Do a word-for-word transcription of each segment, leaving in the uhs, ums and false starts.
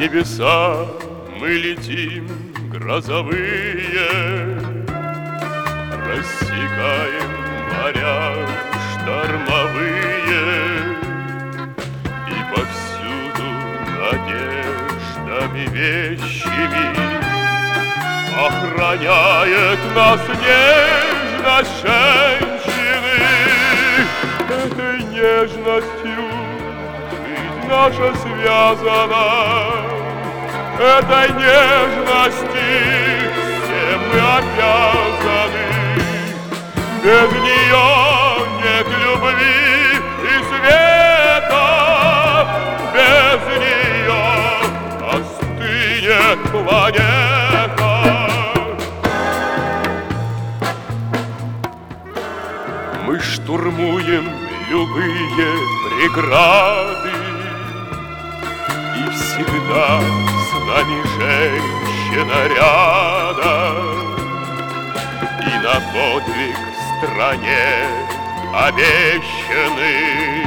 небеса мы летим грозовые, рассекаем моря штормовые, и повсюду надеждами вещими охраняет нас нежность женщины. Этой нежностью жизнь наша связана, этой нежности все мы обязаны. Без нее нет любви и света, без нее остынет планета. Мы штурмуем любые преграды, и всегда с нами женщина рядом, и на подвиг стране обещанный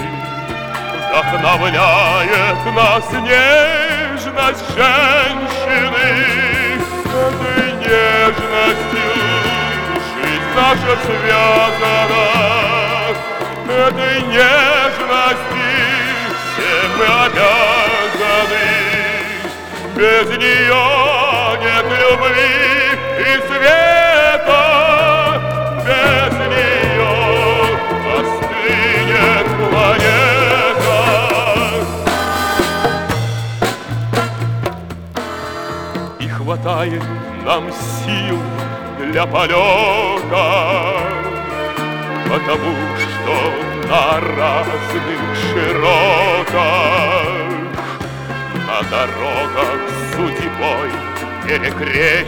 вдохновляет нас нежность женщины. Этой нежностью жизнь наша связана, этой нежности все мы обязаны. Без нее нет любви и света, без нее остынет планета. И хватает нам сил для полета, потому что на разных широтах, на дорогах судьбой перекрещенных,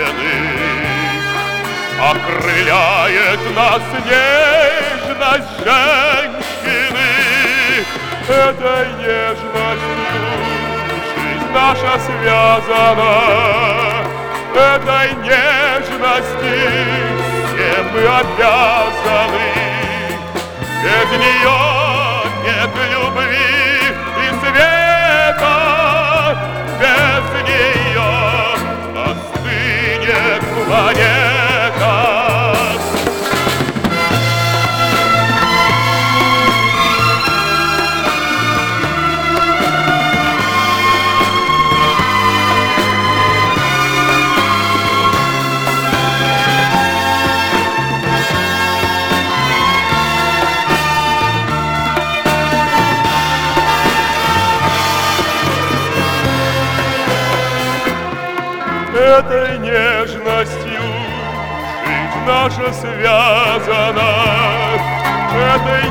окрыляет нас нежность женщины. Этой нежностью жизнь наша связана, этой нежности все мы обязаны. Без нее нет любви и света, без нее остынет планета. Этой нежностью жизнь наша связана, этой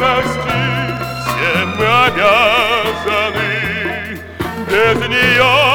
нежности все мы обязаны. Без нее